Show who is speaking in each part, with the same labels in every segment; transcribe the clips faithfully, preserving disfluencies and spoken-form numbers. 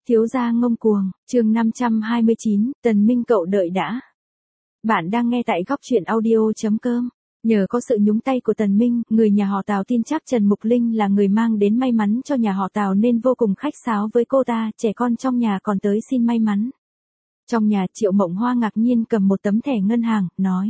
Speaker 1: Thiếu gia ngông cuồng, chương năm trăm hai mươi chín, Tần Minh cậu đợi đã. Bạn đang nghe tại góc truyện audio.com. Nhờ có sự nhúng tay của Tần Minh, người nhà họ Tào tin chắc Trần Mục Linh là người mang đến may mắn cho nhà họ Tào nên vô cùng khách sáo với cô ta, trẻ con trong nhà còn tới xin may mắn. Trong nhà Triệu Mộng Hoa ngạc nhiên cầm một tấm thẻ ngân hàng, nói.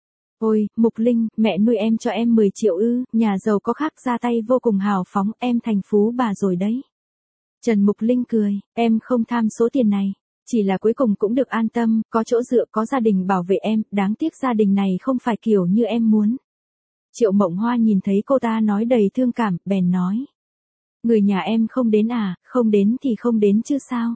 Speaker 1: Ôi, Mục Linh, mẹ nuôi em cho em mười triệu ư, nhà giàu có khác ra tay vô cùng hào phóng, em thành phú bà rồi đấy. Trần Mục Linh cười, em không tham số tiền này, chỉ là cuối cùng cũng được an tâm, có chỗ dựa, có gia đình bảo vệ em, đáng tiếc gia đình này không phải kiểu như em muốn. Triệu Mộng Hoa nhìn thấy cô ta nói đầy thương cảm, bèn nói. Người nhà em không đến à, không đến thì không đến chứ sao.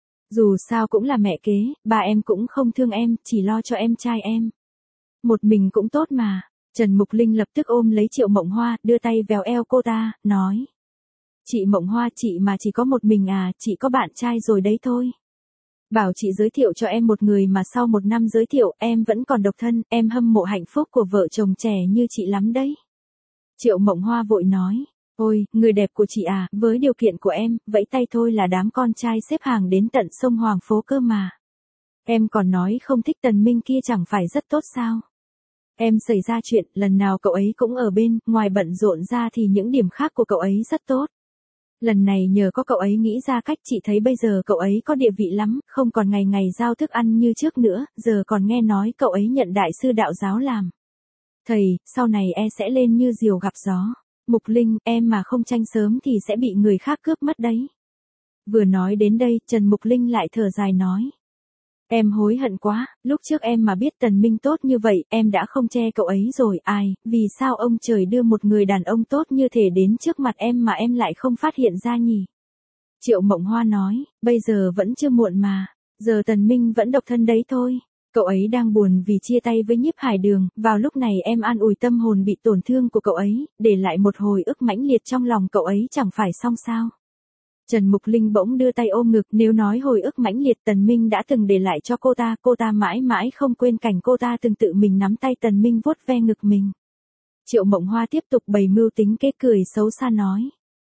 Speaker 1: Dù sao cũng là mẹ kế, bà em cũng không thương em, chỉ lo cho em trai em. Một mình cũng tốt mà. Trần Mục Linh lập tức ôm lấy Triệu Mộng Hoa, đưa tay véo eo cô ta, nói. Chị Mộng Hoa, chị mà chỉ có một mình à, chị có bạn trai rồi đấy thôi. Bảo chị giới thiệu cho em một người mà sau một năm giới thiệu em vẫn còn độc thân, em hâm mộ hạnh phúc của vợ chồng trẻ như chị lắm đấy. Triệu Mộng Hoa vội nói, ôi, người đẹp của chị à, với điều kiện của em, vẫy tay thôi là đám con trai xếp hàng đến tận sông Hoàng Phố cơ mà. Em còn nói không thích Tần Minh kia chẳng phải rất tốt sao. Em xảy ra chuyện, lần nào cậu ấy cũng ở bên, ngoài bận rộn ra thì những điểm khác của cậu ấy rất tốt. Lần này nhờ có cậu ấy nghĩ ra cách, chị thấy bây giờ cậu ấy có địa vị lắm, không còn ngày ngày giao thức ăn như trước nữa, giờ còn nghe nói cậu ấy nhận đại sư đạo giáo làm thầy, sau này e sẽ lên như diều gặp gió. Mục Linh, em mà không tranh sớm thì sẽ bị người khác cướp mất đấy. Vừa nói đến đây, Trần Mục Linh lại thở dài nói. Em hối hận quá, lúc trước em mà biết Tần Minh tốt như vậy, em đã không che cậu ấy rồi, ai, vì sao ông trời đưa một người đàn ông tốt như thể đến trước mặt em mà em lại không phát hiện ra nhỉ? Triệu Mộng Hoa nói, bây giờ vẫn chưa muộn mà, giờ Tần Minh vẫn độc thân đấy thôi. Cậu ấy đang buồn vì chia tay với Nhiếp Hải Đường, vào lúc này em an ủi tâm hồn bị tổn thương của cậu ấy, để lại một hồi ức mãnh liệt trong lòng cậu ấy chẳng phải xong sao? Trần Mục Linh bỗng đưa tay ôm ngực, nếu nói hồi ức mãnh liệt Tần Minh đã từng để lại cho cô ta, cô ta mãi mãi không quên cảnh cô ta từng tự mình nắm tay Tần Minh vuốt ve ngực mình. Triệu Mộng Hoa tiếp tục bày mưu tính kế cười xấu xa nói.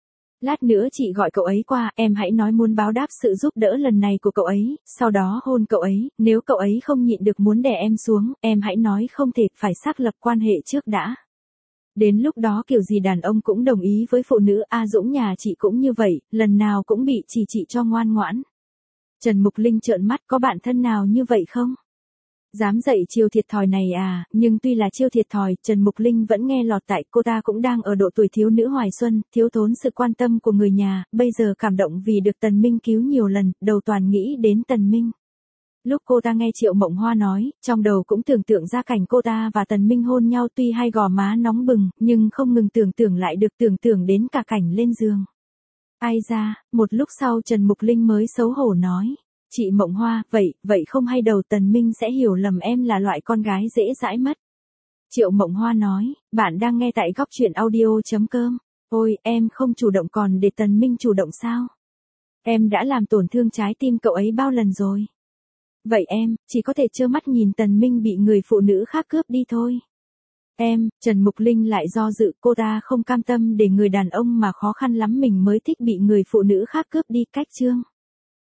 Speaker 1: Lát nữa chị gọi cậu ấy qua, em hãy nói muốn báo đáp sự giúp đỡ lần này của cậu ấy, sau đó hôn cậu ấy, nếu cậu ấy không nhịn được muốn đè em xuống, em hãy nói không thể, phải xác lập quan hệ trước đã. Đến lúc đó kiểu gì đàn ông cũng đồng ý với phụ nữ, A Dũng nhà chị cũng như vậy, lần nào cũng bị chỉ chị cho ngoan ngoãn. Trần Mục Linh trợn mắt, có bạn thân nào như vậy không? Dám dạy chiêu thiệt thòi này à, nhưng tuy là chiêu thiệt thòi, Trần Mục Linh vẫn nghe lọt tại cô ta cũng đang ở độ tuổi thiếu nữ hoài xuân, thiếu thốn sự quan tâm của người nhà, bây giờ cảm động vì được Tần Minh cứu nhiều lần, đầu toàn nghĩ đến Tần Minh. Lúc cô ta nghe Triệu Mộng Hoa nói, trong đầu cũng tưởng tượng ra cảnh cô ta và Tần Minh hôn nhau, tuy hai gò má nóng bừng, nhưng không ngừng tưởng tượng lại được tưởng tượng đến cả cảnh lên giường. Ai ra, một lúc sau Trần Mục Linh mới xấu hổ nói, chị Mộng Hoa, vậy, vậy không hay đầu Tần Minh sẽ hiểu lầm em là loại con gái dễ dãi mất. Triệu Mộng Hoa nói, bạn đang nghe tại góc truyện audio.com, ôi, em không chủ động còn để Tần Minh chủ động sao? Em đã làm tổn thương trái tim cậu ấy bao lần rồi? Vậy em, chỉ có thể trơ mắt nhìn Tần Minh bị người phụ nữ khác cướp đi thôi. Em, Trần Mục Linh lại do dự, cô ta không cam tâm để người đàn ông mà khó khăn lắm mình mới thích bị người phụ nữ khác cướp đi. Cách chương